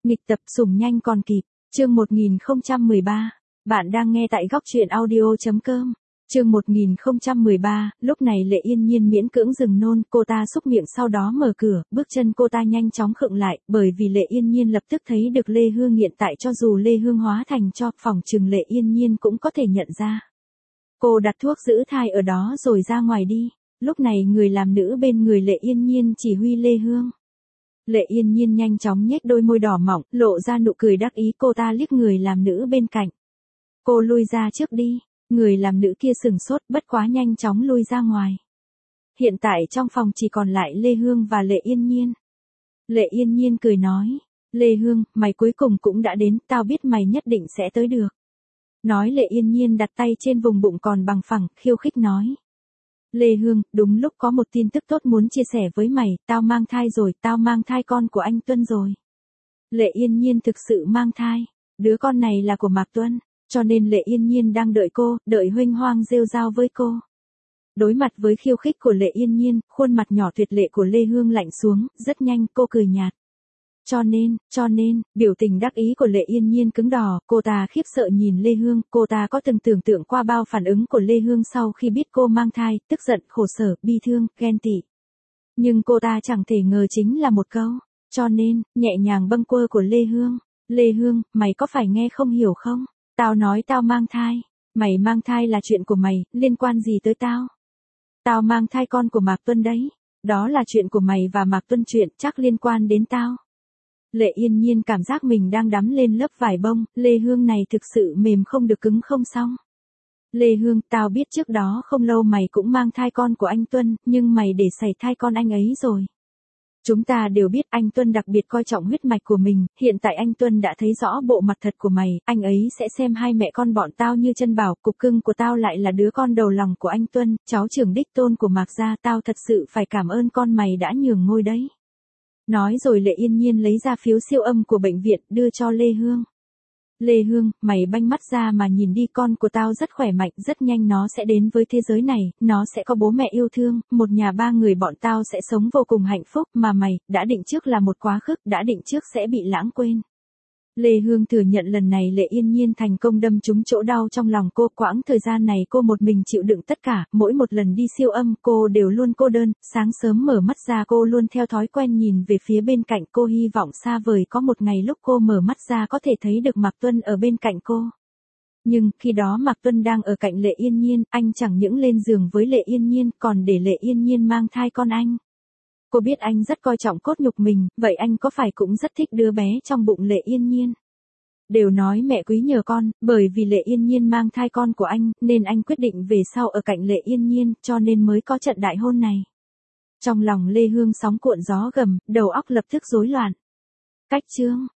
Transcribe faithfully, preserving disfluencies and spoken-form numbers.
Nghịch tập sủng nhanh còn kịp, chương một nghìn không trăm mười ba. Bạn đang nghe tại góc truyện audio chấm com. Chương một nghìn không trăm mười ba, lúc này Lệ Yên Nhiên miễn cưỡng dừng nôn, cô ta xúc miệng sau đó mở cửa, bước chân cô ta nhanh chóng khựng lại, bởi vì Lệ Yên Nhiên lập tức thấy được Lê Hương hiện tại cho dù Lê Hương hóa thành cho, phòng trừng Lệ Yên Nhiên cũng có thể nhận ra. Cô đặt thuốc giữ thai ở đó rồi ra ngoài đi, lúc này người làm nữ bên người Lệ Yên Nhiên chỉ huy Lê Hương. Lệ Yên Nhiên nhanh chóng nhếch đôi môi đỏ mỏng, lộ ra nụ cười đắc ý, cô ta liếc người làm nữ bên cạnh. Cô lui ra trước đi, người làm nữ kia sừng sốt, bất quá nhanh chóng lui ra ngoài. Hiện tại trong phòng chỉ còn lại Lê Hương và Lệ Yên Nhiên. Lệ Yên Nhiên cười nói, Lê Hương, mày cuối cùng cũng đã đến, tao biết mày nhất định sẽ tới được. Nói Lệ Yên Nhiên đặt tay trên vùng bụng còn bằng phẳng, khiêu khích nói. Lê Hương, đúng lúc có một tin tức tốt muốn chia sẻ với mày, tao mang thai rồi, tao mang thai con của anh Tuân rồi. Lệ Yên Nhiên thực sự mang thai, đứa con này là của Mạc Tuân, cho nên Lệ Yên Nhiên đang đợi cô, đợi huênh hoang rêu rao với cô. Đối mặt với khiêu khích của Lệ Yên Nhiên, khuôn mặt nhỏ tuyệt lệ của Lê Hương lạnh xuống, rất nhanh cô cười nhạt. Cho nên, cho nên, biểu tình đắc ý của Lệ Yên Nhiên cứng đỏ, cô ta khiếp sợ nhìn Lê Hương, cô ta có từng tưởng tượng qua bao phản ứng của Lê Hương sau khi biết cô mang thai, tức giận, khổ sở, bi thương, ghen tị. Nhưng cô ta chẳng thể ngờ chính là một câu, cho nên, nhẹ nhàng bâng quơ của Lê Hương. Lê Hương, mày có phải nghe không hiểu không? Tao nói tao mang thai, mày mang thai là chuyện của mày, liên quan gì tới tao? Tao mang thai con của Mạc Tuân đấy, đó là chuyện của mày và Mạc Tuân, chuyện chắc liên quan đến tao. Lệ Yên Nhiên cảm giác mình đang đắm lên lớp vải bông, Lê Hương này thực sự mềm không được cứng không xong. Lê Hương, tao biết trước đó không lâu mày cũng mang thai con của anh Tuân, nhưng mày để sảy thai con anh ấy rồi. Chúng ta đều biết anh Tuân đặc biệt coi trọng huyết mạch của mình, hiện tại anh Tuân đã thấy rõ bộ mặt thật của mày, anh ấy sẽ xem hai mẹ con bọn tao như chân bảo, cục cưng của tao lại là đứa con đầu lòng của anh Tuân, cháu trưởng đích tôn của Mạc gia, tao thật sự phải cảm ơn con mày đã nhường ngôi đấy. Nói rồi Lệ Yên Nhiên lấy ra phiếu siêu âm của bệnh viện, đưa cho Lê Hương. Lê Hương, mày banh mắt ra mà nhìn đi, con của tao rất khỏe mạnh, rất nhanh nó sẽ đến với thế giới này, nó sẽ có bố mẹ yêu thương, một nhà ba người bọn tao sẽ sống vô cùng hạnh phúc, mà mày, đã định trước là một quá khứ, đã định trước sẽ bị lãng quên. Lê Hương thừa nhận lần này Lệ Yên Nhiên thành công đâm trúng chỗ đau trong lòng cô, quãng thời gian này cô một mình chịu đựng tất cả, mỗi một lần đi siêu âm cô đều luôn cô đơn, sáng sớm mở mắt ra cô luôn theo thói quen nhìn về phía bên cạnh, cô hy vọng xa vời có một ngày lúc cô mở mắt ra có thể thấy được Mạc Tuân ở bên cạnh cô. Nhưng, khi đó Mạc Tuân đang ở cạnh Lệ Yên Nhiên, anh chẳng những lên giường với Lệ Yên Nhiên còn để Lệ Yên Nhiên mang thai con anh. Cô biết anh rất coi trọng cốt nhục mình, vậy anh có phải cũng rất thích đứa bé trong bụng Lệ Yên Nhiên? Đều nói mẹ quý nhờ con, bởi vì Lệ Yên Nhiên mang thai con của anh, nên anh quyết định về sau ở cạnh Lệ Yên Nhiên, cho nên mới có trận đại hôn này. Trong lòng Lê Hương sóng cuộn gió gầm, đầu óc lập tức rối loạn. Cách chương,